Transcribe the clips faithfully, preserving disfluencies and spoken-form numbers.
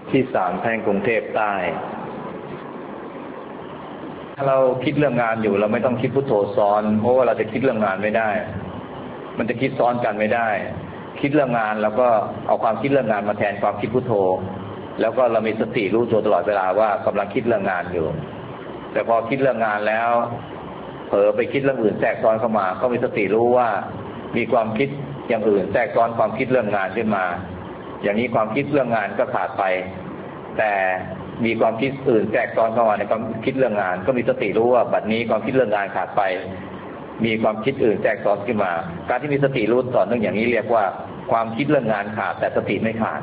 ที่ศาลแพ่งกรุงเทพใต้ถ้าเราคิดเรื่องงานอยู่เราไม่ต้องคิดพุทโธซ้อนเพราะว่าเราจะคิดเรื่องงานไม่ได้มันจะคิดซ้อนกันไม่ได้คิดเรื่องงานแล้วก็เอาความคิดเรื่องงานมาแทนความคิดพุทโธแล้วก็เรามีสติรู้ตัวตลอดเวลาว่ากำลังคิดเรื่องงานอยู่แต่พอคิดเรื่องงานแล้วเผลอไปคิดเรื่องอื่นแทรกซ้อนเข้ามาก็มีสติรู้ว่ามีความคิดอย่างอื่นแทรกซ้อนความคิดเรื่องงานขึ้นมาอย่างนี้ความคิดเรื่องงานก็ขาดไปแต่มีความคิดอื่นแทรกซ้อนเข้ามาในความคิดเรื่องงานก็มีสติรู้ว่าบัดนี้ความคิดเรื่องงานขาดไปมีความคิดอื่นแทรกซ้อนขึ้นมาการที่มีสติรู้ต่อเนื่องอย่างนี้เรียกว่าความคิดเรื่องงานขาดแต่สติไม่ขาด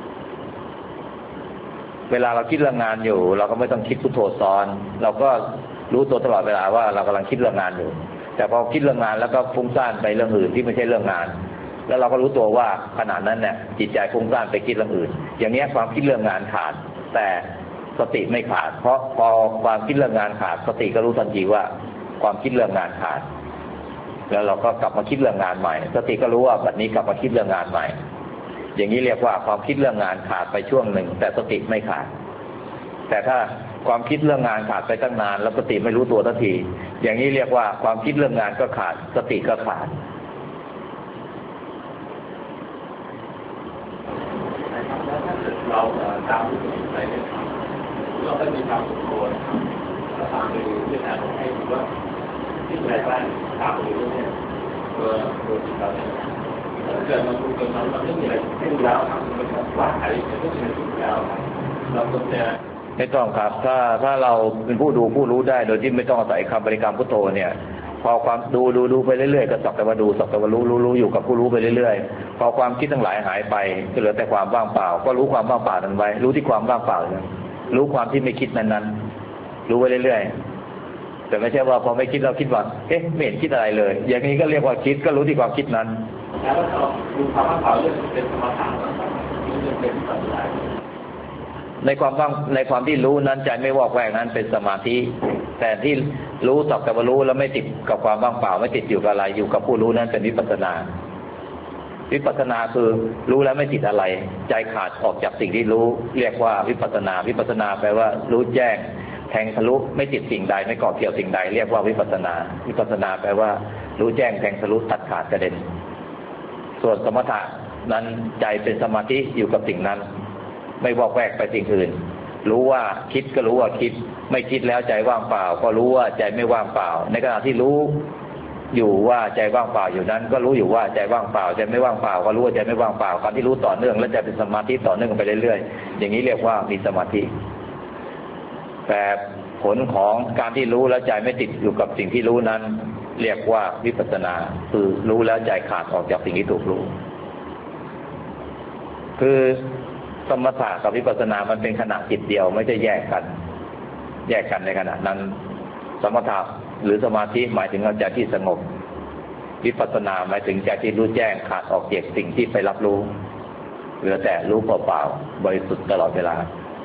เวลาเราคิดเรื่องงานอยู่เราก็ไม่ต้องคิดพุทโธซ้อนเราก็รู้ตัวตลอดเวลาว่าเรากำลังคิดเรื่องงานอยู่แต่พอคิดเรื่องงานแล้วก็ฟุ้งซ่านไปเรื่องอื่นที่ไม่ใช่เรื่องงานแล้วเราก็รู้ตัวว่าขณะนั้นเนี่ยจิตใจฟุ้งซ่านไปคิดเรื่องอื่นอย่างนี้ความคิดเรื่องงานขาดแต่สติไม่ขาดเพราะพอความคิดเรื่องงานขาดสติก็รู้ทันทีว่าความคิดเรื่องงานขาดแล้วเราก็กลับมาคิดเรื่องงานใหม่สติก็รู้ว่าบัดนี้กลับมาคิดเรื่องงานใหม่อย่างนี้เรียกว่าความคิดเรื่องงานขาดไปช่วงหนึ่งแต่สติไม่ขาดแต่ถ้าความคิดเรื่องงานขาดไปตั้งนานแล้วสติไม่รู้ตัวทันทีอย่างนี้เรียกว่าความคิดเรื่องงานก็ขาดสติก็ขาดเราตามไปเนี่ยเราได้มีความสุขโกนเราตามไปดูที่ไหนให้ดูว่าที่ไหนบ้างตามไปดูเนี่ยตัวตัวจิตเราเนี่ยเกิดมันดูเกิดมันมันไม่มีอะไรให้ดูแล้วครับมันว่าอะไรมันก็เป็นสิ่งแล้วเราควรจะไม่ต้องครับถ้าถ้าเราเป็นผู้ดูผู้รู้ได้โดยที่ไม่ต้องอาศัยคำบริกรรมพุทโธเนี่ยพอความดูดูดูไปเรื่อยๆก็สักแต่ว่าดูสักแต่ว่ารู้รู้รู้อยู่กับผู้รู้ไปเรื่อยๆพอความคิดทั้งหลายหายไปก็เหลือแต่ความว่างเปล่าก็รู้ความว่างเปล่านั้นไว้รู้ที่ความว่างเปล่านั้นรู้ความที่ไม่คิดนั้นๆรู้ไปเรื่อยๆแต่ไม่ใช่ว่าพอไม่คิดเราคิดว่าเอ๊ะไม่เห็นคิดอะไรเลยอย่างนี้ก็เรียกว่าคิดก็รู้ที่ความคิดนั้นแล้วเราดูความว่างเปล่าเรื่องเป็นสมถะเรื่องเป็นปัญญาในความว่างในความที่รู้นั้นใจไม่วอกแวกนั้นเป็นสมาธิแต่ที่รู้สักแต่ว่ารู้แล้วไม่ติดกับความว่างเปล่าไม่ติดอยู่กับอะไรอยู่กับผู้รู้นั้นเป็นวิปัสสนาวิปัสสนาคือรู้แล้วไม่ติดอะไรใจขาดออกจากสิ่งที่รู้เรียกว่าวิปัสสนาวิปัสสนาแปลว่ารู้แจ้งแทงทะลุไม่ติดสิ่งใดไม่เกาะเกี่ยวสิ่งใดเรียกว่าวิปัสสนาวิปัสสนาแปลว่ารู้แจ้งแทงทะลุตัดขาดกระเด็นส่วนสมถะนั้นใจเป็นสมาธิอยู่กับสิ่งนั้นไม่วอกแวกไปสิ่งอื่นรู้ว่าคิดก็รู้ว่าคิดไม่คิดแล้วใจว่างเปล่าก็รู้ว่าใจไม่ว่างเปล่าในขณะที่รู้อยู่ว่าใจว่างเปล่าอยู่นั้นก็รู้อยู่ว่าใจว่างเปล่าใจไม่ว่างเปล่าก็รู้ว่าใจไม่ว่างเปล่าการที่รู้ต่อเนื่องและใจเป็นสมาธิต่อเนื่องไปเรื่อยๆอย่างนี้เรียกว่ามีสมาธิแต่ผลของการที่รู้แล้วใจไม่ติดอยู่กับสิ่งที่รู้นั้นเรียกว่าวิปัสสนาคือรู้แล้วใจขาดออกจากสิ่งที่ถูกรู้คือสมถะกับวิปัสสนามันเป็นขณะจิตเดียวไม่ใช่แยกกันแยกกันในขณะนั้นสมถะหรือสมาธิหมายถึงใจที่สงบวิปัสสนาหมายถึงใจที่รู้แจ้งขาดออกจากสิ่งที่ไปรับรู้เหลือแต่รู้เปล่าๆบริสุทธิ์ตลอดเวลา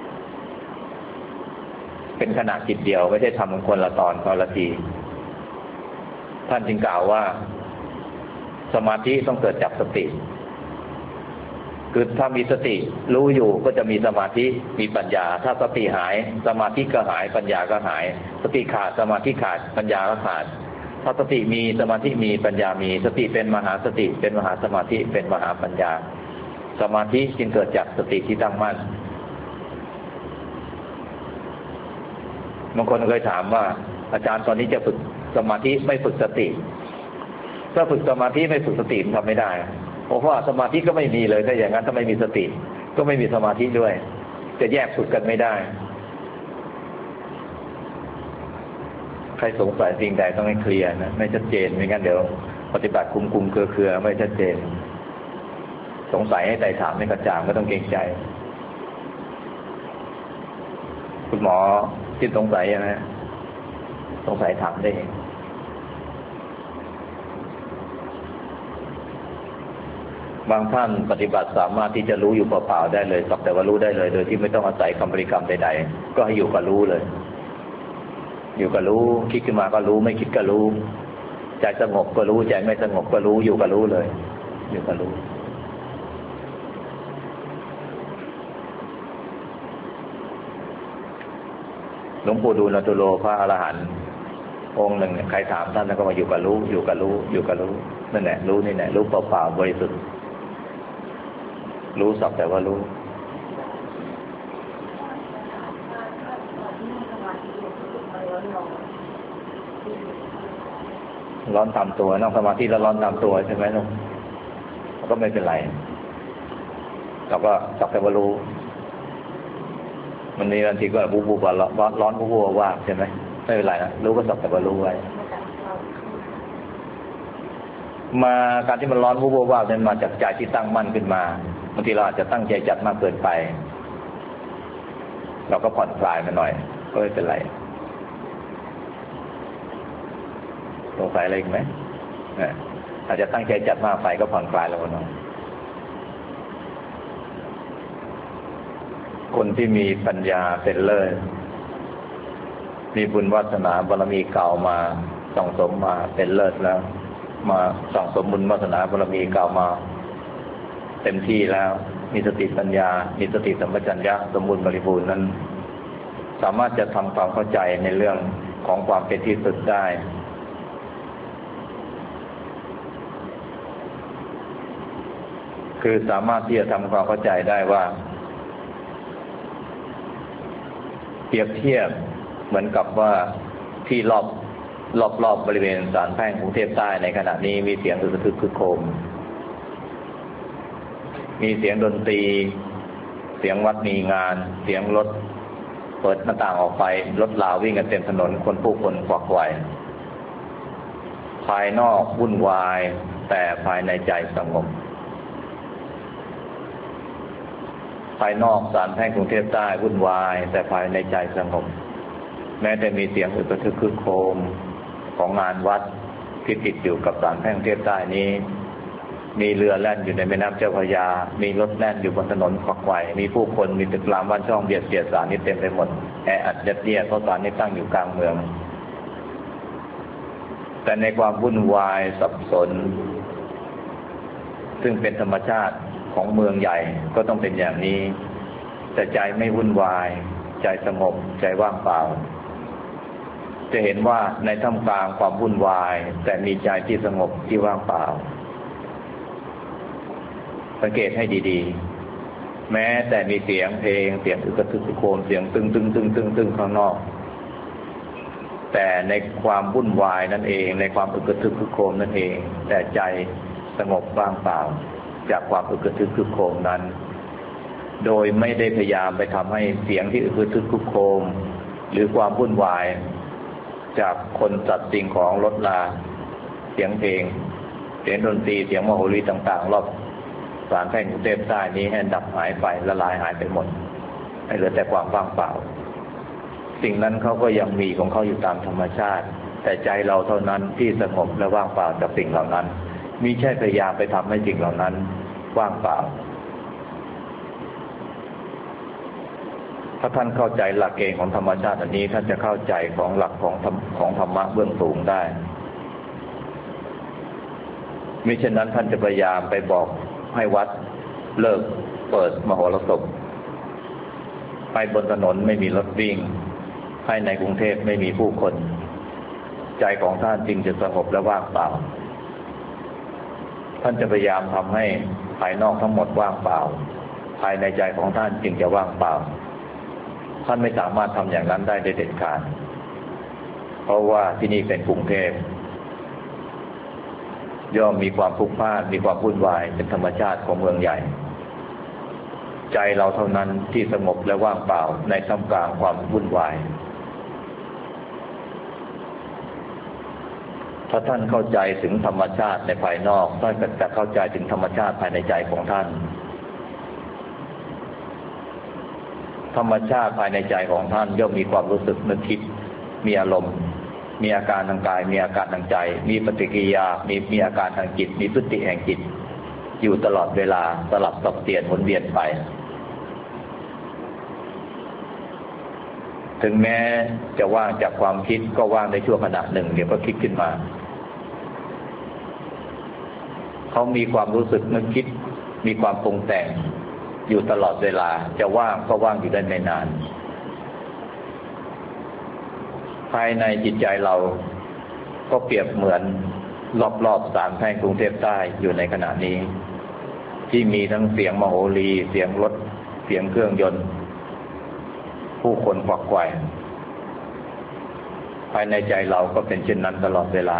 เป็นขณะจิตเดียวไม่ใช่ทำคนละตอนคนละทีท่านจึงกล่าวว่าสมาธิต้องเกิดจากสติคือถ้ามีสติรู้อยู่ก็จะมีสมาธิมีปัญญาถ้าสติหายสมาธิก็หายปัญญาก็หายสติขาดสมาธิขาดปัญญาก็ขาดถ้าสติมีสมาธิมีปัญญามีสติเป็นมหาสติเป็นมหาสมาธิเป็นมหาปัญญาสมาธิจึงเกิดจากสติที่ตั้งมั่นบางคนเคยถามว่าอาจารย์ตอนนี้จะฝึกสมาธิไม่ฝึกสติถ้าฝึกสมาธิไม่ฝึกสติทำไม่ได้เพราะว่าสมาธิก็ไม่มีเลยถ้าอย่างนั้นถ้าไม่มีสติก็ไม่มีสมาธิด้วยจะแยกฝึกกันไม่ได้ใครสงสัยสิ่งใดต้องให้เคลียร์นะไม่ชัดเจนไม่งั้นเดี๋ยวปฏิบัติคุมคุมเครือเครือไม่ชัดเจนสงสัยให้ไต่ถามให้กระจ่างก็ต้องเกรงใจคุณหมอที่สงสัยนะสงสัยถามได้บางท่านปฏิบัติสามารถที่จะรู้อยู่เปล่าๆได้เลยสักแต่ว่ารู้ได้เลยโดยที่ไม่ต้องอาศัยคำบริกรรมใดๆก็ให้อยู่กับรู้เลยอยู่กับรู้คิดขึ้นมาก็รู้ไม่คิดก็รู้ใจสงบก็รู้ใจไม่สงบก็รู้อยู่กับรู้เลยอยู่กับรู้หลวงปู่ดูลย์ตุโลพระอรหันต์องค์หนึ่งใครถามท่านแล้วก็มาอยู่กับรู้อยู่กับรู้อยู่กับรู้นั่นแหละรู้นี่แหละรู้เปล่าๆบริสุทธิ์รู้สักแต่ว่ารู้ร้อนตามตัวนั่งสมาธิแล้วร้อนตามตัวใช่ไหมลูกก็ไม่เป็นไรเราก็สักแต่ว่ารู้มันมีบางทีก็บูบูบร้อนร้อนบูบูว่าใช่ไหมไม่เป็นไรนะรู้ก็สักแต่ว่ารู้ไว้มาการที่มันร้อนบูบูว่าเนี่ยมาจากใจที่ตั้งมั่นขึ้นมาบางทีเราอาจจะตั้งใจจัดมากเกินไปเราก็ผ่อนคลายมันหน่อยก็ไม่เป็นไรสงสัยอะไรอีกไหมอาจจะตั้งใจจัดมากไปก็ผ่อนคลายแล้วหน่อยคนที่มีปัญญาเป็นเลิศมีบุญวาสนาบารมีเก่ามาสั่งสมมาเป็นเลิศแล้วมาสั่งสมบุญวาสนาบารมีเก่ามาเต็มที่แล้วมีสติปัญญามีสติสัมปชัญญะสมบูรณ์บริบูรณ์นั้นสามารถจะทำความเข้าใจในเรื่องของความเป็นที่สุดได้คือสามารถที่จะทำความเข้าใจได้ว่าเปรียบเทียบเหมือนกับว่าที่รอบรอบรอบบริเวณศาลแพ่งกรุงเทพใต้ในขณะนี้มีเสียงอึกระทึกคึกโครมมีเสียงดนตรีเสียงวัดมีงานเสียงรถเปิดหน้าต่างออกไปรถลาวิ่งกันเต็มถนนคนผู้คนขวักไขว่ภายนอกวุ่นวายแต่ภายในใจสงบภายนอกศาลแพ่งกรุงเทพใต้วุ่นวายแต่ภายในใจสงบแม้แต่มีเสียงอึกระทึกคึกโครมของงานวัดที่ติดอยู่กับศาลแพ่งกรุงเทพใต้นี้มีเรือแล่นอยู่ในแม่น้ำเจ้าพระยามีรถแล่นอยู่บนถนนขวักไขว่มีผู้คนมีตึกรามบ้านช่องเบียดเสียดศาลนี้เต็มไปหมดแออัดยัดเยียดเพราะศาลนี้ตั้งอยู่กลางเมืองแต่ในความวุ่นวายสับสนซึ่งเป็นธรรมชาติของเมืองใหญ่ก็ต้องเป็นอย่างนี้แต่ใจไม่วุ่นวายใจสงบใจว่างเปล่าจะเห็นว่าในท่ามกลางความวุ่นวายแต่มีใจที่สงบที่ว่างเปล่าสังเกตให้ดีๆแม้แต่มีเสียงเพลงเสียงอึกระทึกคึกโครมเสียงตึงตึงตึงตึงตึงข้างนอกแต่ในความวุ่นวายนั่นเองในความอึกระทึกคึกโครมนั่นเองแต่ใจสงบว่างเปล่าจากความอึกระทึกคึกโครมนั้นโดยไม่ได้พยายามไปทำให้เสียงที่อึกระทึกคึกโครมหรือความวุ่นวายจากคนสัตว์สิ่งของรถลาเสียงเพลงเสียงดนตรีเสียงมโหรีต่างๆรอบศาลแพ่งกรุงเทพใต้นี้ให้ดับหายไปละลายหายไปหมดให้เหลือแต่ความว่างเปล่าสิ่งนั้นเขาก็ยังมีของเขาอยู่ตามธรรมชาติแต่ใจเราเท่านั้นที่สงบและว่างเปล่าจากสิ่งเหล่านั้นมิใช่พยายามไปทำให้สิ่งเหล่านั้นว่างเปล่าถ้าท่านเข้าใจหลักเกณฑ์ของธรรมชาติอันนี้ท่านจะเข้าใจของหลักของของธรรมะเบื้องสูงได้มิฉะนั้นท่านจะพยายามไปบอกให้วัดเลิกเปิดมโหรสพไปบนถนนไม่มีรถวิ่งให้ในกรุงเทพไม่มีผู้คนใจของท่านจึงจะสงบและว่างเปล่าท่านจะพยายามทำให้ภายนอกทั้งหมดว่างเปล่าภายในใจของท่านจึงจะว่างเปล่าท่านไม่สามารถทำอย่างนั้นได้โดยเด็ดขาดเพราะว่าที่นี่เป็นกรุงเทพย่อมมีความพลุกพล่านมีความวุ่นวายเป็นธรรมชาติของเมืองใหญ่ใจเราเท่านั้นที่สงบและว่างเปล่าในท่ามกลางความวุ่นวายถ้าท่านเข้าใจถึงธรรมชาติในภายนอกท่านก็จะเข้าใจถึงธรรมชาติภายในใจของท่านธรรมชาติภายในใจของท่านย่อมมีความรู้สึกนึกคิดมีอารมณ์มีอาการทางกายมีอาการทางใจมีปฏิกิริยามีมีอาการทางจิตมีพฤติแห่งจิตอยู่ตลอดเวลาสลับสับเปลี่ยนหมุนเวียนไปถึงแม้จะว่างจากความคิดก็ว่างในชั่วขณะหนึ่งเดี๋ยวก็คิดขึ้นมาเขามีความรู้สึกนึกคิดมีความปรุงแต่งอยู่ตลอดเวลาจะว่างก็ว่างอยู่ได้ไม่นานภายในจิตใจเราก็เปรียบเหมือนรอบๆสามแพร่งกรุงเทพใต้อยู่ในขณะนี้ที่มีทั้งเสียงมโหรีเสียงรถเสียงเครื่องยนต์ผู้คนขวักไขว่ภายในใจเราก็เป็นเช่นนั้นตลอดเวลา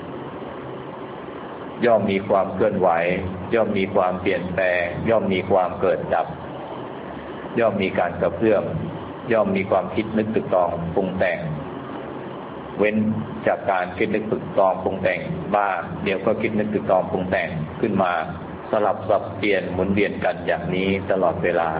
ย่อมมีความเคลื่อนไหวย่อมมีความเปลี่ยนแปลงย่อมมีความเกิดดับย่อมมีการกระเพื่อมย่อมมีความคิดนึกตึกตองปรุงแต่งเว้นจากการคิดนึกตึกตองปรุงแต่งบ้างเดี๋ยวก็คิดนึกตึกตองปรุงแต่งขึ้นมาสลับสับเปลี่ยนหมุนเวียนกันอย่างนี้ตลอดเวลา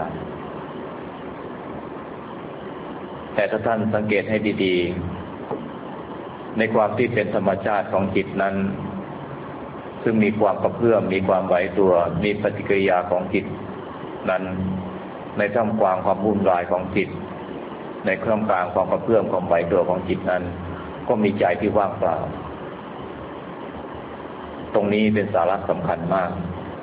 แต่ถ้าท่านสังเกตให้ดีๆในความที่เป็นธรรมชาติของจิตนั้นซึ่งมีความกระเพื่อมมีความไหวตัวมีปฏิกิริยาของจิตนั้นในท่ามกลางความวุ่นวายของจิตในท่ามกลางความกระเพื่อมความไหวตัวของจิตนั้นก็มีใจที่ว่างเปล่าตรงนี้เป็นสาระสำคัญมาก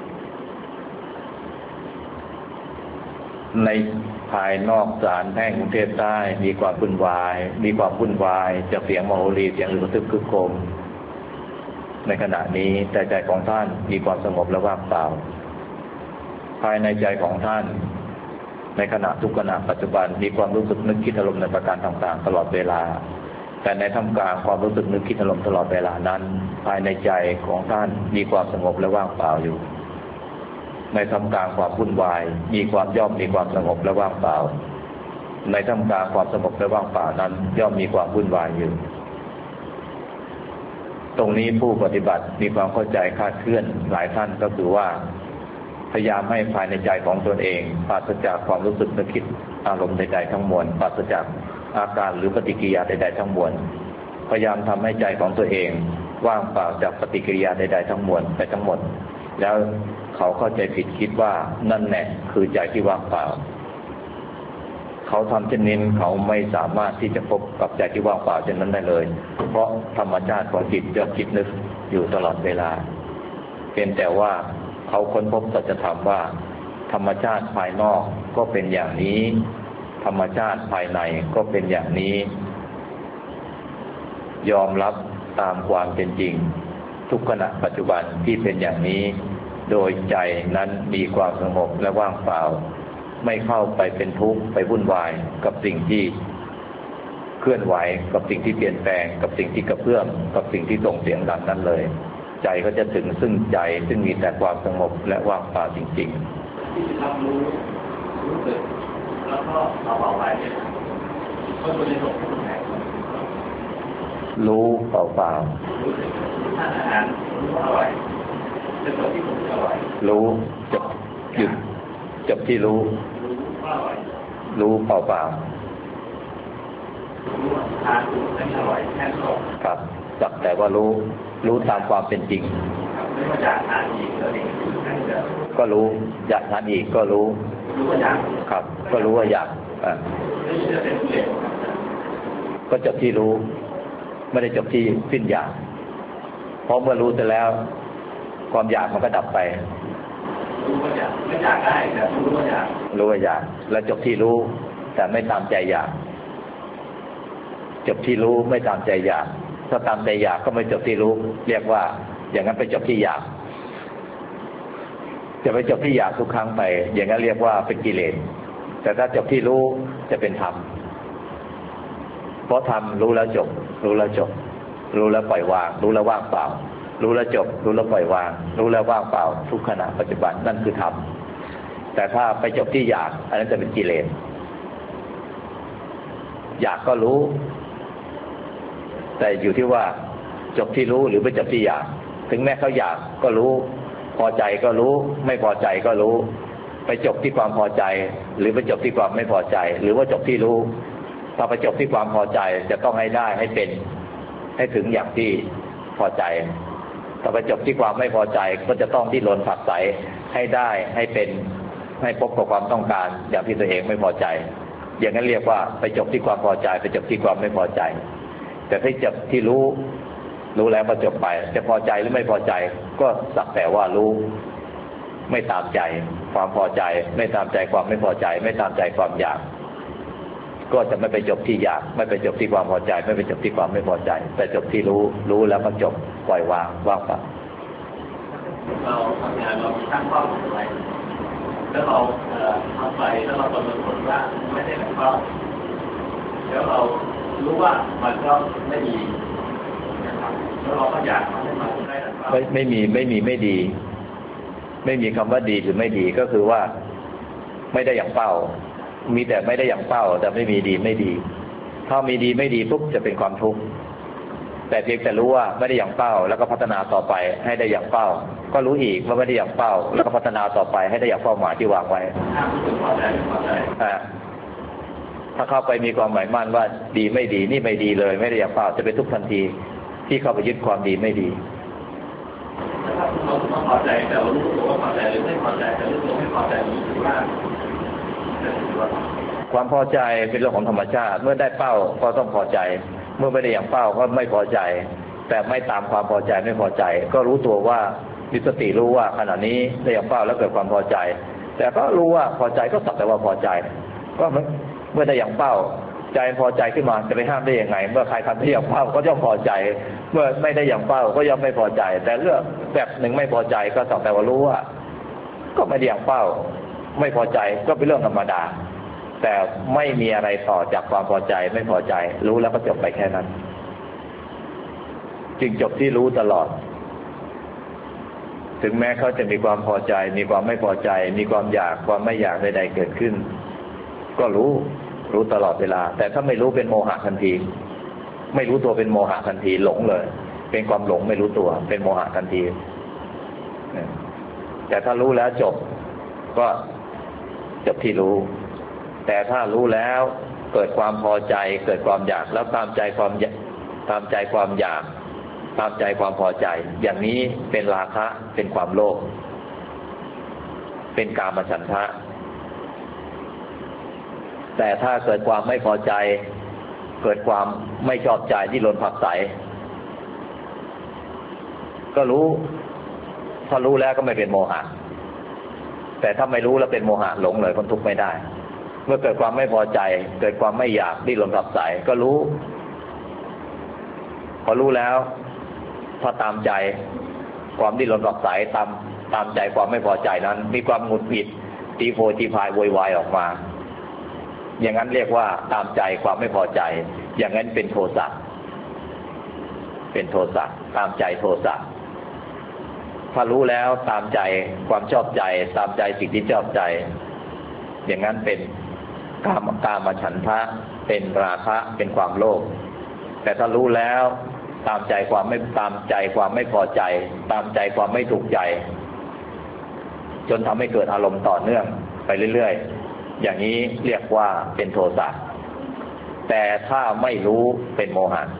ในภายนอกศาลแพ่งกรุงเทพใต้มีความวุ่นวายมีความวุ่นวายจากเสียงมโหรีเสียงหรือกระทึกคึกโครมในขณะนี้แต่ใจของท่านมีความสงบและว่างเปล่าภายในใจของท่านในขณะทุกขณะปัจจุบันมีความรู้สึกนึกคิดอารมณ์ในประการต่างๆตลอดเวลาแต่ในท่ามกลางความรู้สึกนึกคิดอารมณ์ตลอดเวลานั้นภายในใจของท่านมีความสงบและว่างเปล่าอยู่ในท่ามกลางความวุ่นวายมีความย่อมมีความสงบและว่างเปล่าในท่ามกลางความสงบและว่างเปล่านั้นย่อมมีความวุ่นวายอยู่ตรงนี้ผู้ปฏิบัติมีความเข้าใจคลาดเคลื่อนหลายท่านก็คือว่าพยายามให้ภายในใจของตนเองปราศจากความรู้สึกนึกคิดอารมณ์ใดๆทั้งมวลปราศจากอาการหรือปฏิกิริยาใดๆทั้งมวลพยายามทำให้ใจของตัวเองว่างเปล่าจากปฏิกิริยาใดๆทั้งมวลไปทั้งหมดแล้วเขาเข้าใจผิดคิดว่านั่นแหละคือใจที่ว่างเปล่าเขาทำเช่นนี้เขาไม่สามารถที่จะพบกับใจที่ว่างเปล่าเช่นนั้นได้เลยเพราะธรรมชาติของจิตย่อมคิดนึกอยู่ตลอดเวลาเป็นแต่ว่าเขาค้นพบสัจธรรมว่าธรรมชาติภายนอกก็เป็นอย่างนี้ธรรมชาติภายในก็เป็นอย่างนี้ยอมรับตามความเป็นจริงทุกขณะปัจจุบันที่เป็นอย่างนี้โดยใจนั้นมีความสงบและว่างเปล่าไม่เข้าไปเป็นทุกข์ไปวุ่นวายกับสิ่งที่เคลื่อนไหวกับสิ่งที่เปลี่ยนแปลงกับสิ่งที่กระเพื่อมกับสิ่งที่ส่งเสียงดังนั้นเลยใจก็จะถึงซึ่งใจซึ่งมีแต่ความสงบและว่างเปล่าจริงๆที่รับรู้รู้สึกแล้วก็เอาเอาไว้เนี่ยก็ควรจะส่งให้คนไหนรู้เปล่าเปล่ารู้สึกทานอาหารรู้อร่อยจะจบที่ผมอร่อยรู้จบหยุดจบที่รู้รู้เปล่าเปล่ารู้ทานรู้ไม่อร่อยแค่จบครับจับแต่ว่ารู้รู้ตามความเป็นจริงไม่ว่าอยากทานอีกแล้วเองก็รู้อยากทานอีกก็รู้รู้ว่าอยากครับก็รู้ว่าอยากอ่าก็จบที่รู้ไม่ได้จบที่สิ้นอยากเพราะเมื่อรู้เสร็จแล้วความอยากมันก็ดับไปรู้ว่าอยากไม่อยากได้แต่รู้ว่าอยากรู้ว่าอยากแล้วจบที่รู้แต่ไม่ตามใจอยากจบที่รู้ไม่ตามใจอยากถ้าตามใจอยากก็ไม่จบที่รู้เรียกว่าอย่างนั้นไปจบที่อยากจะไปจบที่อยากทุกครั้งไปอย่างนั้นเรียกว่าเป็นกิเลสแต่ถ้าจบที่รู้จะเป็นธรรมเพราะธรรมรู้แล้วจบรู้แล้วจบรู้แล้วปล่อยวางรู้แล้วว่างเปล่ารู้แล้วจบรู้แล้วปล่อยวางรู้แล้วว่างเปล่าทุกขณะปัจจุบันนั่นคือธรรมแต่ถ้าไปจบที่อยากอันนั้นจะเป็นกิเลสอยากก็รู้แต่อยู่ที่ว่าจบที่รู้หรือไปจบที่อยากถึงแม้เขาอยากก็รู้พอใจก็รู้ไม่พอใจก็รู้ไปจบที่ความพอใจหรือไปจบที่ความไม่พอใจหรือว่าจบที่รู้ถ้าไปจบที่ความพอใจจะต้องให้ได้ให้เป็นให้ถึงอย่างที่พอใจถ้าไปจบที่ความไม่พอใจก็จะต้องดิ้นรนผลักไสให้ได้ให้เป็นให้พบกับความต้องการอย่างที่ตัวเองไม่พอใจอย่างนั้นเรียกว่าไปจบที่ความพอใจไปจบที่ความไม่พอใจแต่ถ้าจบที่รู้รู้แล้วก็จบไปจะพอใจหรือไม่พอใจก็สักแต่ว่ารู้ไม่ตามใจความพอใจไม่ตามใจความไม่พอใจไม่ตามใจความอยากก็จะไม่ไปจบที่อยากไม่ไปจบที่ความพอใจไม่ไปจบที่ความไม่พอใจแต่จบที่รู้รู้แล้วก็จบปล่อยวางว่างเปล่าเราทำงานเราตั้งเป้าหมายไว้แล้วเราเอ่อทำไปแล้วเราประเมินผลว่าไม่ได้แบบเป้าแล้วเรารู้ว่ามันก็ไม่ดีนะครับแล้วเราก็อยากทำให้มันได้แบบเป้าไม่ไม่มีไม่มีไม่ดีไม่มีคำว่าดีหรือไม่ดีก็คือว่าไม่ได้อย่างเป้ามีแต่ไม่ได้อย่างเป้าแต่ไม่มีดีไม่ดีถ้ามีดีไม่ดีปุ๊บจะเป็นความทุกข์แต่เพียงแต่รู้ว่าไม่ได้อย่างเป้าแล้วก็พัฒนาต่อไปให้ได้อย่างเป้าก็รู้อีกว่าไม่ได้อย่างเป้าแล้วก็พัฒนาต่อไปให้ได้อย่างเป้าหมายที่วางไว้ถ้าเข้าไปมีความหมายมั่นว่าดีไม่ดีนี่ไม่ดีเลยไม่ได้อย่างเป้าจะเป็นทุกข์ทันทีที่เข้าไปยึดความดีไม่ดีถ้าเราต้องพอใจแต่เรารู้ตัวว่าพอใจหรือไม่พอใจแต่รู้ตัวไม่พอใจนี้ถือว่าความพอใจเป็นเรื่องของธรรมชาติเมื่อได้เป้าก็ต้องพอใจเมื่อไม่ได้อย่างเป้าก็ไม่พอใจแต่ไม่ตามความพอใจไม่พอใจก็รู้ตัวว่ามีสติรู้ว่าขณะนี้ได้อย่างเป้าแล้วเกิดความพอใจแต่ก็รู้ว่าพอใจก็สักแต่ว่าพอใจก็เมื่อได้อย่างเป้าใจพอใจขึ้นมาจะไปห้ามได้ยังไงเมื่อใครทำได้อย่างเป้าก็ย่อมพอใจเมื่อไม่ได้อย่างเป้าก็ย่อมไม่พอใจแต่เรื่องแบบหนึ่งไม่พอใจก็สักแต่ว่ารู้ว่าก็ไม่ได้อย่างเป้าไม่พอใจก็เป็นเรื่องธรรมดาแต่ไม่มีอะไรต่อจากความพอใจไม่พอใจรู้แล้วก็จบไปแค่นั้นจึงจบที่รู้ตลอดถึงแม้เขาจะมีความพอใจมีความไม่พอใจมีความอยากความไม่อยากใดๆเกิดขึ้นก็รู้รู้ตลอดเวลาแต่ถ้าไม่รู้เป็นโมหะทันทีไม่รู้ตัวเป็นโมหะทันทีหลงเลยเป็นความหลงไม่รู้ตัวเป็นโมหะทันทีแต่ถ้ารู้แล้วจบก็จบที่รู้แต่ถ้ารู้แล้วเกิดความพอใจเกิดความอยากแล้วตามใจความตามใจความอยากตามใจความพอใจอย่างนี้เป็นราคะเป็นความโลภเป็นกามฉันทะแต่ถ้าเกิดความไม่พอใจเกิดความไม่ชอบใจที่ล้นผักใสก็รู้ถ้ารู้แล้วก็ไม่เป็นโมหะแต่ถ้าไม่รู้แล้วเป็นโมหะหลงเลยคนทุกข์ไม่ได้เมื่อเกิดความไม่พอใจเกิดความไม่อยากดิ้นรนผักใสก็รู้พอรู้แล้วถ้าตามใจความดิ้นรนผักใสตามตามใจความไม่พอใจนั้นมีความหงุดหงิดตีโพตีพายโวยวายออกมาอย่างนั้นเรียกว่าตามใจความไม่พอใจอย่างนั้นเป็นโทสะเป็นโทสะตามใจโทสะถ้ารู้แล้วตามใจความชอบใจตามใจสิ่งที่ชอบใจอย่างนั้นเป็นกามกามฉันทะเป็นราคะเป็นความโลภแต่ถ้ารู้แล้วตามใจความไม่ตามใจความไม่พอใจตามใจความไม่ถูกใจจนทำให้เกิดอารมณ์ต่อเนื่องไปเรื่อยๆอย่างนี้เรียกว่าเป็นโทสะแต่ถ้าไม่รู้เป็นโมหะ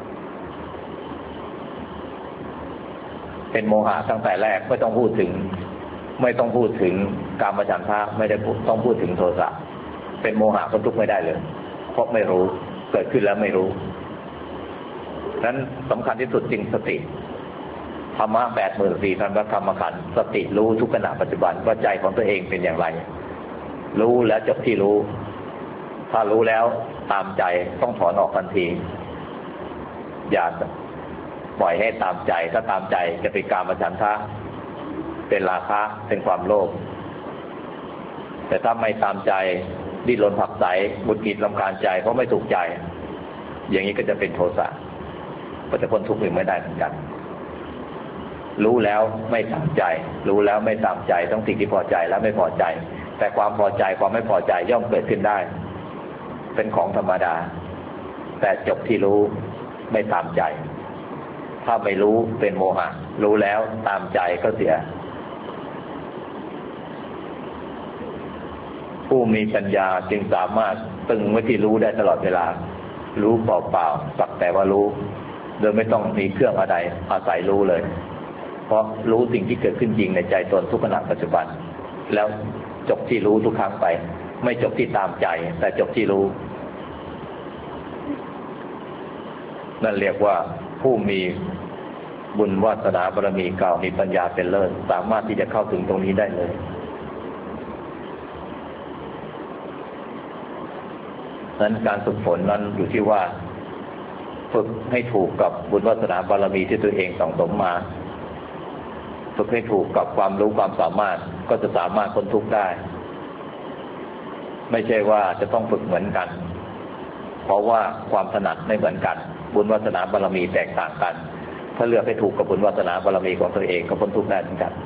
เป็นโมหะตั้งแต่แรกไม่ต้องพูดถึงไม่ต้องพูดถึงกามฉันทะไม่ได้ต้องพูดถึงโทสะเป็นโมหะก็ทุกข์ไม่ได้เลยเพราะไม่รู้เกิดขึ้นแล้วไม่รู้นั้นสำคัญที่สุดจริงสติธรรมะแปดหมื่นสี่พันพระธรรมขันธ์สติรู้ทุกขณะปัจจุบันว่าใจของตัวเองเป็นอย่างไรรู้แล้วจบที่รู้ถ้ารู้แล้วตามใจต้องถอนออกทันทีอย่าปล่อยให้ตามใจถ้าตามใจจะเป็นกามฉันทะเป็นราคะเป็นความโลภแต่ถ้าไม่ตามใจดิ้นรนผักใสหงุดหงิดรำคาญใจเพราะไม่ถูกใจอย่างนี้ก็จะเป็นโทสะก็จะพ้นทุกข์หนึ่งไม่ได้เหมือนกันรู้แล้วไม่ตามใจรู้แล้วไม่ตามใจต้องสิ่งที่พอใจและไม่พอใจแต่ความพอใจความไม่พอใจย่อมเกิดขึ้นได้เป็นของธรรมดาแต่จบที่รู้ไม่ตามใจถ้าไม่รู้เป็นโมหะรู้แล้วตามใจก็เสียผู้มีปัญญาจึงสามารถตึงไว้ที่รู้ได้ตลอดเวลารู้เปล่าๆสักแต่ว่ารู้โดยไม่ต้องมีเครื่องอะไรอาศัยรู้เลยเพราะรู้สิ่งที่เกิดขึ้นจริงในใจตนทุกขณะปัจจุบันแล้วจบที่รู้ทุกครั้งไปไม่จบที่ตามใจแต่จบที่รู้นั่นเรียกว่าผู้มีบุญวาสนาบารมีเก่ามีปัญญาเป็นเลิศสามารถที่จะเข้าถึงตรงนี้ได้เลยนั้นการฝึกฝนนั้นอยู่ที่ว่าฝึกให้ถูกกับบุญวาสนาบารมีที่ตัวเองสั่งสมมาฝึกให้ถูกกับความรู้ความสามารถก็จะสามารถพ้นทุกข์ได้ไม่ใช่ว่าจะต้องฝึกเหมือนกันเพราะว่าความถนัดไม่เหมือนกันบุญวาสนาบารมีแตกต่างกันถ้าเลือกให้ถูกกับบุญวาสนาบารมีของตัวเองก็พ้นทุกข์ได้เหมือนกัน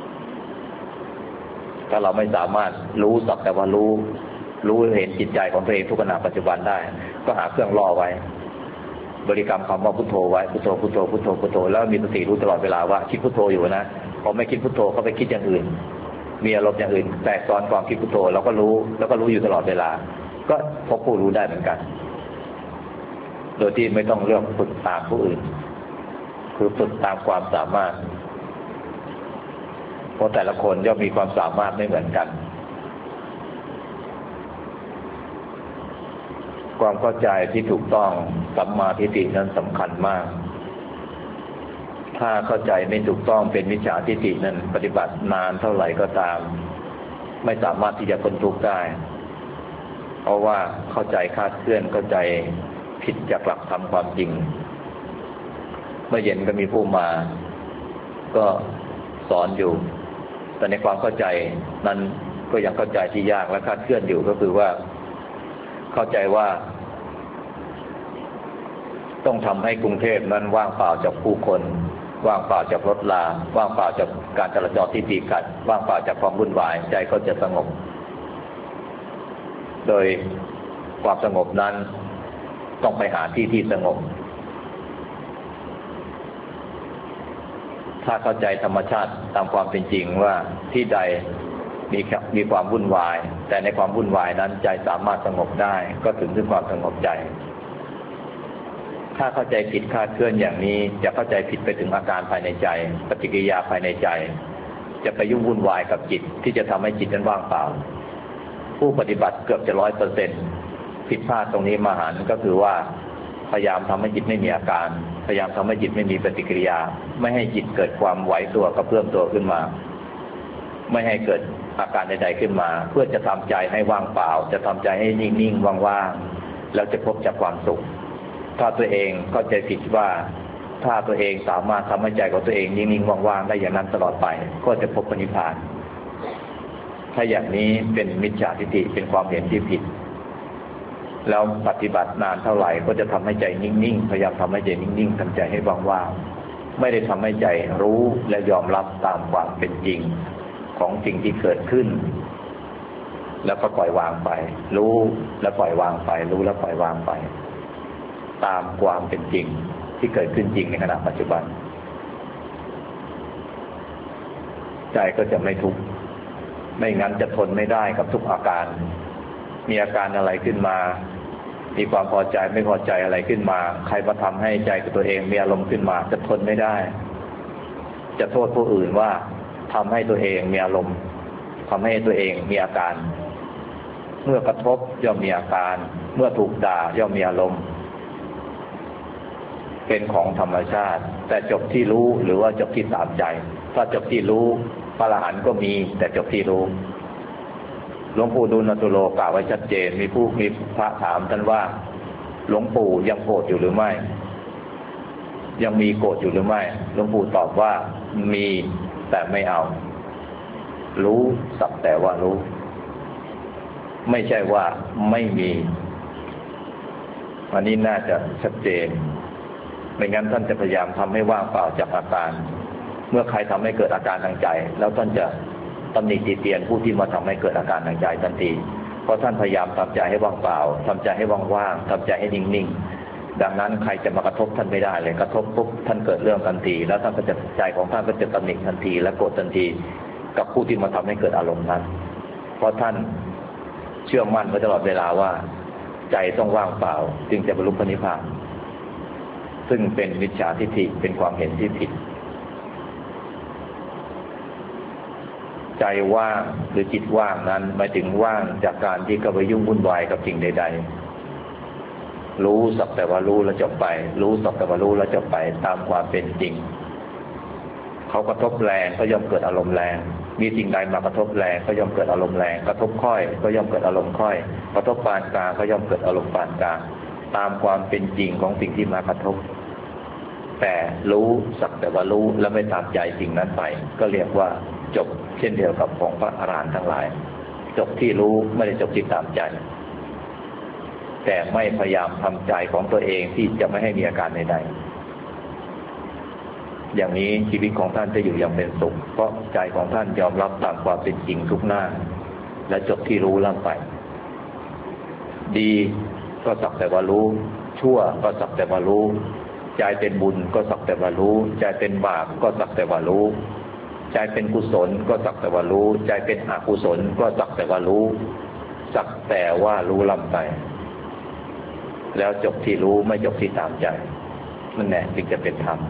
ถ้าเราไม่สามารถรู้สักแต่ว่ารู้รู้เห็นจิตใจของตัวเองทุกขณะปัจจุบันได้ก็หาเครื่องล่อไว้บริกรรมคำว่าพุทโธไว้พุทโธพุทโธพุทโธพุทโธแล้วมีสติรู้ตลอดเวลาว่าคิดพุทโธอยู่นะพอไม่คิดพุทโธก็ไปคิดอย่างอื่นมีอารมณ์อย่างอื่นแตกซ้อนความคิดพุทโธเราก็รู้แล้วก็รู้อยู่ตลอดเวลาก็พบผู้รู้ได้เหมือนกันโดยที่ไม่ต้องเลือกฝึกตามผู้อื่นคือฝึกตามความสามารถเพราะแต่ละคนย่อมมีความสามารถไม่เหมือนกันความเข้าใจที่ถูกต้องสัมมาทิฏฐินั้นสำคัญมากถ้าเข้าใจไม่ถูกต้องเป็นมิจฉาทิฏฐินั้นปฏิบัตินานเท่าไหร่ก็ตามไม่สามารถที่จะพ้นทุกข์ได้เพราะว่าเข้าใจคลาดเคลื่อนเข้าใจผิดจากหลักธรรมความจริงเมื่อเย็นก็มีผู้มาก็สอนอยู่แต่ในความเข้าใจนั้นก็ยังเข้าใจที่ยากและคลาดเคลื่อนอยู่ก็คือว่าเข้าใจว่าต้องทำให้กรุงเทพนั้นว่างเปล่าจากผู้คนว่างเปล่าจากรถลาว่างเปล่าจากการจราจรที่ติดขัดว่างเปล่าจากความวุ่นวายใจก็จะสงบโดยความสงบนั้นต้องไปหาที่ที่สงบถ้าเข้าใจธรรมชาติตามความเป็นจริงว่าที่ใดมีมีความวุ่นวายแต่ในความวุ่นวายนั้นใจสามารถสงบได้ก็ถึงถึงความสงบใจถ้าเข้าใจผิดคลาดเคลื่อนอย่างนี้จะเข้าใจผิดไปถึงอาการภายในใจปฏิกิริยาภายในใจจะไปยุ่งวุ่นวายกับจิตที่จะทำให้จิตนั้นว่างเปล่าผู้ปฏิบัติเกือบจะร้อยเปอร์เซ็นต์ผิดพลาดตรงนี้มหันต์ก็คือว่าพยายามทำให้จิตไม่มีอาการพยายามทำให้จิตไม่มีปฏิกิริยาไม่ให้จิตเกิดความไหวตัวกระเพื่อมตัวขึ้นมาไม่ให้เกิดอาการใดๆขึ้นมาเพื่อจะทำใจให้ว่างเปล่าจะทำใจให้นิ่งๆว่างๆแล้วจะพบจากความสุขถ้าตัวเองเข้าใจผิดว่าถ้าตัวเองสามารถทำให้ใจของตัวเองนิ่งๆว่างๆได้อย่างนั้นตลอดไปก็จะพบนิพพานถ้าอย่างนี้เป็นมิจฉาทิฏฐิเป็นความเห็นที่ผิดแล้วปฏิบัตินานเท่าไหร่ก็จะทำให้ใจนิ่งๆพยายามทำให้ใจนิ่งๆทำใจให้ว่างๆไม่ได้ทำให้ใจรู้และยอมรับตามความเป็นจริงของสิ่งที่เกิดขึ้นแล้วก็ปล่อยวางไปรู้แล้วปล่อยวางไปรู้แล้วปล่อยวางไปตามความเป็นจริงที่เกิดขึ้นจริงในขณะปัจจุบันใจก็จะไม่ทุกข์ไม่งั้นจะทนไม่ได้กับทุกอาการมีอาการอะไรขึ้นมามีความพอใจไม่พอใจอะไรขึ้นมาใครมาทำให้ใจของตัวเองมีอารมณ์ขึ้นมาจะทนไม่ได้จะโทษผู้อื่นว่าทำให้ตัวเองมีอารมณ์ทำให้ตัวเองมีอาการเมื่อกระทบย่อมมีอาการเมื่อถูกด่าย่อมมีอารมณ์เป็นของธรรมชาติแต่จบที่รู้หรือว่าจบที่ตามใจถ้าจบที่รู้พระอรหันต์ก็มีแต่จบที่รู้หลวงปู่ดูลย์ตุโลกล่าวไว้ชัดเจนมีผู้มีพระถามท่านว่าหลวงปู่ยังโกรธอยู่หรือไม่ยังมีโกรธอยู่หรือไม่หลวงปู่ตอบว่ามีแต่ไม่เอารู้สักแต่ว่ารู้ไม่ใช่ว่าไม่มีอันนี้น่าจะชัดเจนไม่งั้นท่านจะพยายามทำให้ว่างเปล่าจากอาการเมื่อใครทำให้เกิดอาการทางใจแล้วท่านจะตำหนิติเตียนผู้ที่มาทำให้เกิดอาการทางใจทันทีเพราะท่านพยายามทำใจให้ว่างเปล่าทำใจให้ว่างๆทำใจให้นิ่งๆดังนั้นใครจะมากระทบท่านไม่ได้เลยกระทบปุ๊บท่านเกิดเรื่องทันทีแล้วท่านก็จะใจของท่านก็จะตำหนิทันทีและโกรธทันทีกับผู้ที่มาทำให้เกิดอารมณ์นั้นเพราะท่านเชื่อมั่นมาตลอดเวลาว่าใจต้องว่างเปล่าจึงจะบรรลุพระนิพพานซึ่งเป็นมิจฉาทิฏฐิเป็นความเห็นที่ผิดใจว่างหรือจิตว่างนั้นหมายถึงว่างจากการที่เข้าไปยุ่งวุ่นวายกับสิ่งใดๆรู้สักแต่ว่ารู้แล้วจบไปรู้สักแต่ว่ารู้แล้วจบไปตามความเป็นจริงเขากระทบแรงก็ย่อมเกิดอารมณ์แรงมีสิ่งใดมากระทบแรงก็ย่อมเกิดอารมณ์แรงกระทบค่อยก็ย่อมเกิดอารมณ์ค่อยกระทบปานกลางก็ย่อมเกิดอารมณ์ปานกลางตามความเป็นจริงของสิ่งที่มากระทบแต่รู้สักแต่ว่ารู้แล้วไม่ตามใจสิ่งนั้นไปก็เรียกว่าจบเช่นเดียวกับของพระอรหันต์ทั้งหลายจบที่รู้ไม่ได้จบที่ตามใจแต่ไม่พยายามทำใจของตัวเองที่จะไม่ให้มีอาการใดๆอย่างนี้ชีวิตของท่านจะอยู่อย่างเป็นสุขเพราะใจของท่านยอมรับตามความเป็นจริงทุกหน้าและจบที่รู้ล่ำไปดีก็สักแต่ว่ารู้ชั่วก็สักแต่ว่ารู้ใจเป็นบุญก็สักแต่ว่ารู้ใจเป็นบาปก็สักแต่ว่ารู้ใจเป็นกุศลก็สักแต่ว่ารู้ใจเป็นอกุศลก็สักแต่ว่ารู้สักแต่ว่ารู้ล่ำไปแล้วจบที่รู้ไม่จบที่ตามใจนั่นแหละจึงจะเป็นธรรม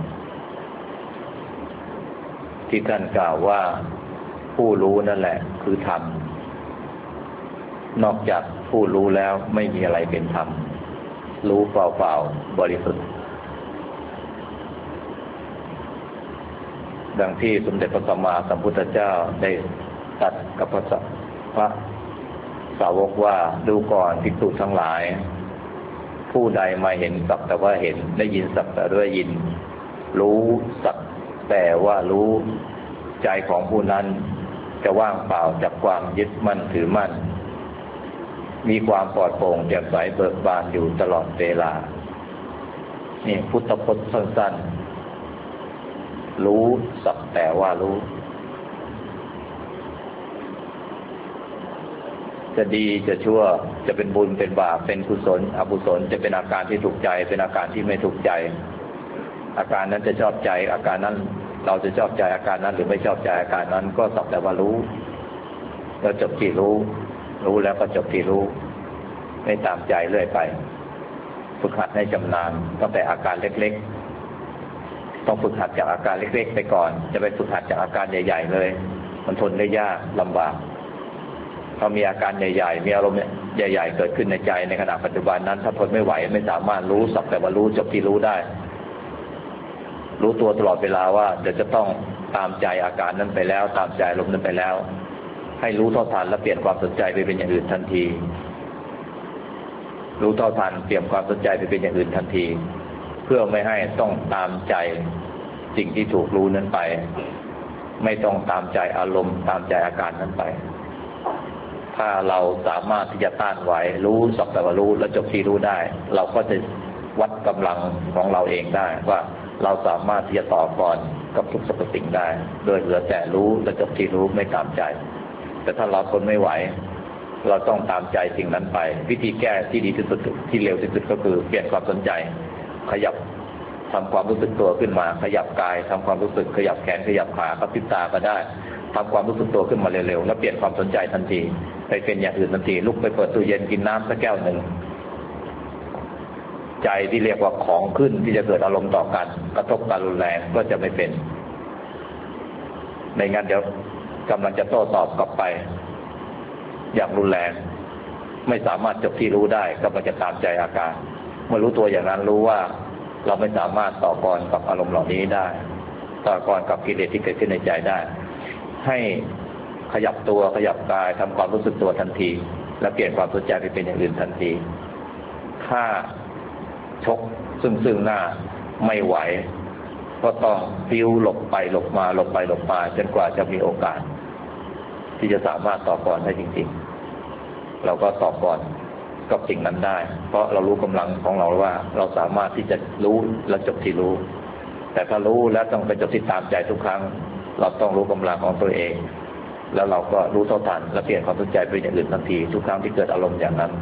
ที่ท่านกล่าวว่าผู้รู้นั่นแหละคือธรรมนอกจากผู้รู้แล้วไม่มีอะไรเป็นธรรมรู้เปล่าๆบริสุทธิ์ดังที่สมเด็จพระสัมมาสัมพุทธเจ้าได้ตรัสกับพระพระสาวกว่าดูก่อนภิกษุทั้งหลายผู้ใดมาเห็นสักแต่ว่าเห็นได้ยินสักแต่ว่ายินรู้สักแต่ว่ารู้ใจของผู้นั้นจะว่างเปล่าจากความยึดมั่นถือมั่นมีความปลอดโปร่งแจ่มใสเบิกบานอยู่ตลอดเวลานี่พุทธพจน์สั้นๆรู้สักแต่ว่ารู้จะดีจะชั่วจะเป็นบุญเป็นบาปเป็นกุศลอกุศลจะเป็นอาการที่ถูกใจเป็นอาการที่ไม่ถูกใจอาการนั้นจะชอบใจอาการนั้นเราจะชอบใจอาการนั้นหรือไม่ชอบใจอาการนั้นก็สักแต่ว่ารู้แล้วจบที่รู้รู้แล้วก็จบที่รู้ไม่ตามใจเรื่อยไปฝึกหัดให้ชำนาญตั้งแต่อาการเล็กๆต้องฝึกหัดจากอาการเล็กๆไปก่อนจะไปฝึกหัดจากอาการใหญ่ๆเลยมันทนได้ยากลำบากพอมีอาการใหญ่ๆมีอารมณ์ใหญ่ๆเกิดขึ้นในใจในขณะปัจจุบันนั้นถ้าทนไม่ไหวไม่สามารถรู้สักแต่ว่ารู้จบที่รู้ได้รู้ตัวตลอดเวลาว่าเดี๋ยวจะต้องตามใจอาการนั้นไปแล้วตามใจอารมณ์นั้นไปแล้วให้รู้เท่าทันและเปลี่ยนความสนใจไปเป็นอย่างอื่นทันทีรู้เท่าทันเปลี่ยนความสนใจไปเป็นอย่างอื่นทันทีเพื่อไม่ให้ต้องตามใจสิ่งที่ถูกรู้นั้นไปไม่ต้องตามใจอารมณ์ตามใจอาการนั้นไปถ้าเราสามารถที่จะต้านไหวรู้สักแต่ว่ารู้และจบที่รู้ได้เราก็จะวัดกำลังของเราเองได้ว่าเราสามารถที่จะต่อกรกับทุกสรรพสิ่งได้โดยเหลือแต่รู้และจบที่รู้ไม่ตามใจแต่ถ้าเราทนไม่ไหวเราต้องตามใจสิ่งนั้นไปวิธีแก้ที่ดีที่สุดที่เร็วที่สุดก็คือเปลี่ยนความสนใจขยับทำความรู้สึกตัวขึ้นมาขยับกายทำความรู้สึกขยับแขนขยับขากระพริบตาก็ได้ทำความรู้สึกตัวขึ้นมาเร็วๆแล้วเปลี่ยนความสนใจทันทีไปเป็นอย่างอื่นทันทีลุกไปเปิดตู้เย็นกินน้ำสักแก้วหนึ่งใจที่เรียกว่าของขึ้นที่จะเกิดอารมณ์ต่อกันกระทบกันรุนแรงก็จะไม่เป็นไม่งั้นเดี๋ยวกำลังจะโต้ตอบกลับไปอย่างรุนแรงไม่สามารถจบที่รู้ได้ก็มันจะตามใจอาการเมื่อรู้ตัวอย่างนั้นรู้ว่าเราไม่สามารถต่อกรกับอารมณ์เหล่านี้ได้ต่อกรกับกิเลสที่เกิดขึ้นในใจได้ให้ขยับตัวขยับกายทำความรู้สึกตัวทันทีและเปลี่ยนความสนใจไปเป็นอย่างอื่นทันทีถ้าชกซึ่งซึ่งหน้าไม่ไหวก็ต้องปิ้วหลบไปหลบมาหลบไปหลบมาจนกว่าจะมีโอกาสที่จะสามารถต่อกรได้จริงๆเราก็ต่อกรกับสิ่งนั้นได้เพราะเรารู้กำลังของเราว่าเราสามารถที่จะรู้และจบที่รู้แต่ถ้ารู้แล้วต้องไปจบที่ตามใจทุกครั้งเราต้องรู้กำลังของตัวเองแล้วเราก็รู้เท่าทันและเปลี่ยนความสนใจไปอย่างอื่นทันทีทุกครั้งที่เกิดอารมณ์อย่างนั้น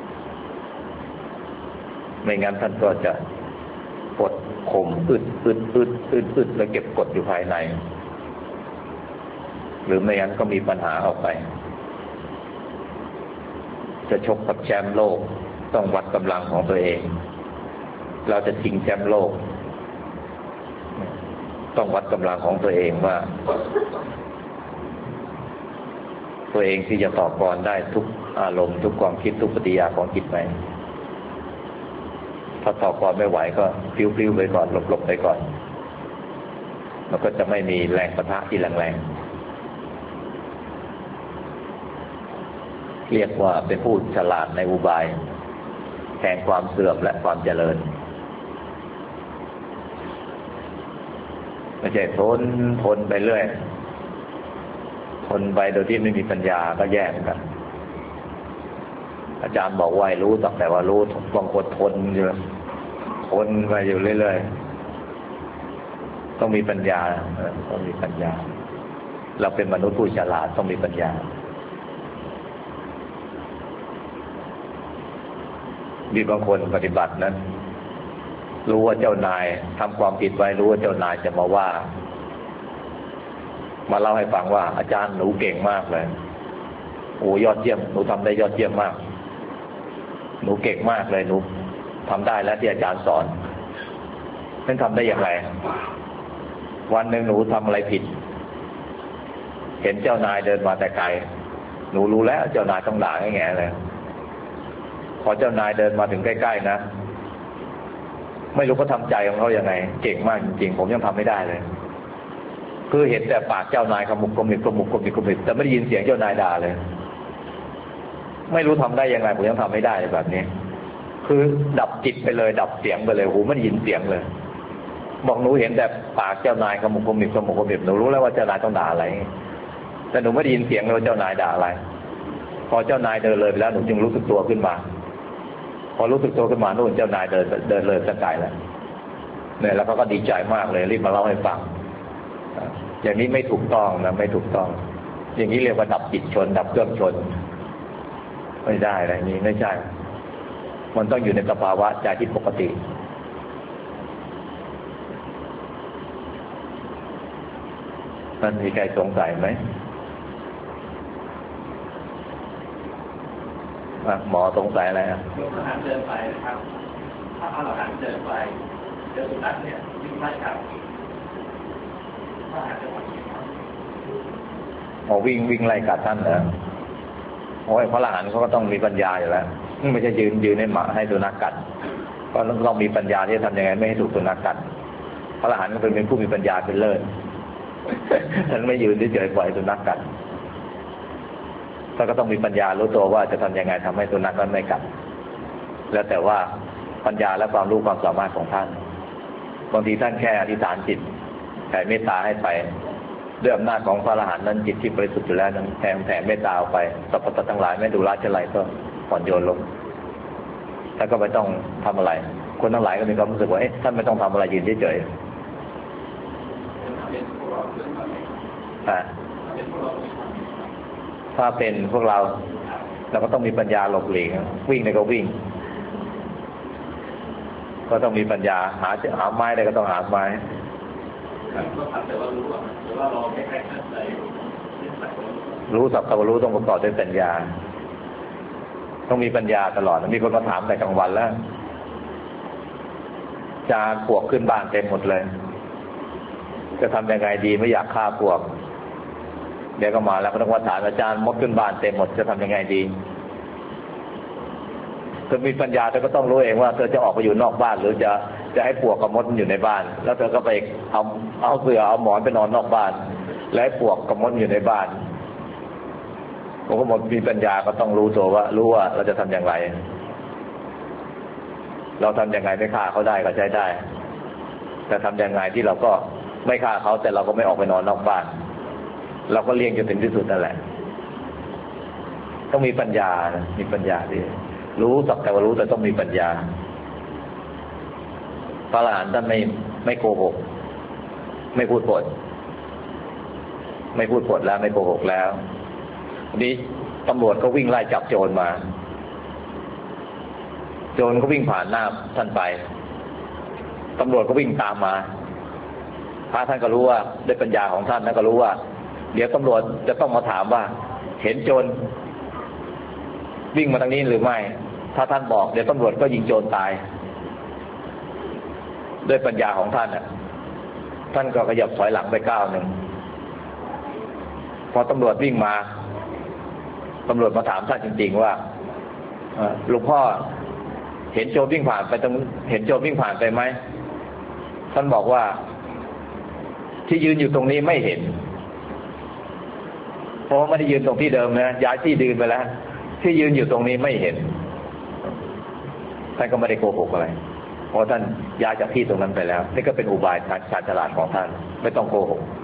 ไม่งั้นท่านก็จะกดข่มอึดอึดอึดอึดอึดแล้วเก็บกดอยู่ภายในหรือไม่งั้นก็มีปัญหาออกไปจะชกกับแชมป์โลกต้องวัดกำลังของตัวเองเราจะชิงแชมป์โลกต้องวัดกำลังของตัวเองว่าตัวเองที่จะต่อกรได้ทุกอารมณ์ทุกความคิดทุกปฏิกิริยาของจิตไหมถ้าต่อกรไม่ไหวก็พลิ้วๆไปก่อนหลบๆไปก่อนมันก็จะไม่มีแรงปะทะที่แรงเรียกว่าเป็นผู้ฉลาดในอุบายแห่งความเสื่อมและความเจริญไม่ใช่ทนทนไปเรื่อยทนไปโดยที่ไม่มีปัญญาก็แย่เหมือนกันอาจารย์บอกว่ารู้สักแต่ว่ารู้บางคนทนอยู่ทนไปอยู่เรื่อยๆต้องมีปัญญาต้องมีปัญญาเราเป็นมนุษย์ผู้ฉลาดต้องมีปัญญามีบางคนปฏิบัตินั้นรู้ว่าเจ้านายทำความผิดไว้รู้ว่าเจ้านายจะมาว่ามาเล่าให้ฟังว่าอาจารย์หนูเก่งมากเลยโอ้ยอดเยี่ยมหนูทำได้ยอดเยี่ยมมากหนูเก่งมากเลยหนูทำได้แล้วที่อาจารย์สอนนั่นทำได้อย่างไรวันหนึ่งหนูทำอะไรผิดเห็นเจ้านายเดินมาแต่ไกลหนูรู้แล้วเจ้านายต้องด่าแง่ๆเลยพอเจ้านายเดินมาถึงใกล้ๆนะไม่รู้เขาทำใจของเขายังไงเก่งมากจริงๆผมยังทำไม่ได้เลยคือเห็นแต่ปากเจ้านายขมุกขมิบขมุกขมิบขมิบแต่ไม่ได้ยินเสียงเจ้านายด่าเลยไม่รู้ทำได้ยังไงผมยังทำไม่ได้แบบนี้คือดับจิตไปเลยดับเสียงไปเลยหูไม่ได้ยินเสียงเลยบอกหนูเห็นแต่ปากเจ้านายขมุกขมิบขมุกขมิบหนูรู้แล้วว่าเจ้านายต้องด่าอะไรแต่หนูไม่ได้ยินเสียงเลยว่าเจ้านายด่าอะไรพอเจ้านายเดินเลยไปแล้วหนูจึงรู้สึกตัวขึ้นมาพอรู้สึกตัวขึ้นมาโน่นเจ้านายเดินเดินเลยสักไกลแล้วเนี่ยแล้วเขาก็ดีใจมากเลยรีบมาเล่าให้ฟังอย่างนี้ไม่ถูกต้องนะไม่ถูกต้องอย่างนี้เรียกว่าดับจิตชนดับเครื่องชนไม่ได้อะไรนี้ไม่ใช่มันต้องอยู่ในสภาวะใจที่ปกติมันมีใครสงสัยไหมหมอสงสัยอะไรอ่ะยกทหารเดินไปนะครับถ้าเอาทหารเดินไปเจอสุนัขเนี่ยวิ่งไล่จับทหารจะหวัดหมอวิ่งวิ่งไล่กัดท่านเหรอโอ้ยพระอรหันต์เขาก็ต้องมีปัญญาอยู่แล้วไม่ใช่ยืนยืนให้หมาให้สุนัขกัดก็ต้องมีปัญญาที่จะทำยังไงไม่ให้ถูกสุนัขกัดพระอรหันต์ก็เป็นผู้มีปัญญาเป็นเลิศท่านไม่ยืนเฉยๆปล่อยสุนัขกัดท่านก็ต้องมีปัญญารู้ตัวว่าจะทำยังไงทำให้สุนัขนั้นไม่กัดแล้วแต่ว่าปัญญาและความรู้ความสามารถของท่านบางทีท่านแค่อธิษฐานจิตแผ่เมตตาให้ไปด้วยอำนาจของพระอรหันต์นั้นจิตที่บริสุทธิ์อยู่แล้วนั้นแผ่แผ่เมตตาออกไปสรรพสัตว์ทั้งหลายไม่ดูร้ายเช่นไรก็ผ่อนโยนลงแล้วก็ไม่ต้องทำอะไรคนทั้งหลายก็มีความรู้สึกว่าเอ๊ะท่านไม่ต้องทำอะไรยืนเฉยๆอ่าถ้าเป็นพวกเราเราก็ต้องมีปัญญาหลบหลีกวิ่งในก็วิ่งก็ต้องมีปัญญาหาหาไม้ได้ก็ต้องหาไม้รู้สักแต่ว่ารู้ต้องประกอบด้วยปัญญาต้องมีปัญญาตลอดมีคนมาถามแต่กลางวันแล้วจานปลวกขึ้นบ้านเต็มหมดเลยจะทำยังไงดีไม่อยากฆ่าปลวกเดี๋ยวก็มาแล้วก็ต้องว่าถามอาจารย์มดขึ้นบ้านเต็มหมดจะทำยังไงดีเธอมีปัญญาเธอก็ต้องรู้เองว่าเธอจะออกไปอยู่นอกบ้านหรือจะจะให้ปลวกกับมดอยู่ในบ้านแล้วเธอก็ไปเอาเอาเสื่อเอาหมอนไปนอนนอกบ้านแล้วให้ปลวกกับมดอยู่ในบ้านผมก็หมดมีปัญญาก็ต้องรู้ตัวว่ารู้ว่าเราจะทำอย่างไรเราทำยังไงไม่ฆ่าเขาได้ก็ใช้ได้แต่ทำยังไงที่เราก็ไม่ฆ่าเขาแต่เราก็ไม่ออกไปนอนนอกบ้านเราก็เลี้ยงจนถึงที่สุดนั่นแหละต้องมีปัญญานะมีปัญญาที่รู้สักแต่ว่ารู้แต่ต้องมีปัญญาพระอรหันต์ท่านไม่ไม่โกหกไม่พูดปดไม่พูดปดแล้วไม่โกหกแล้วนี้ตำรวจก็วิ่งไล่จับโจรมาโจรก็วิ่งผ่านหน้าท่านไปตำรวจก็วิ่งตามมาพระท่านก็รู้ว่าด้วยปัญญาของท่านท่านก็รู้ว่าเดี๋ยวตำรวจจะต้องมาถามว่าเห็นโจรวิ่งมาทางนี้หรือไม่ถ้าท่านบอกเดี๋ยวตำรวจก็ยิงโจรตายด้วยปัญญาของท่านน่ะท่านก็ขยับถอยหลังไปก้าวหนึ่งพอตำรวจวิ่งมาตำรวจมาถามท่านจริงๆว่าหลวงพ่อเห็นโจรวิ่งผ่านไปตรงเห็นโจรวิ่งผ่านไปไหมท่านบอกว่าที่ยืนอยู่ตรงนี้ไม่เห็นเพราะไม่ได้ยืนตรงที่เดิมนะย้ายที่ยืนไปแล้วที่ยืนอยู่ตรงนี้ไม่เห็นท่านก็ไม่ได้โกหกอะไรเพราะท่านย้ายจากที่ตรงนั้นไปแล้วนี่ก็เป็นอุบายชาญฉลาดของท่านไม่ต้องโกหก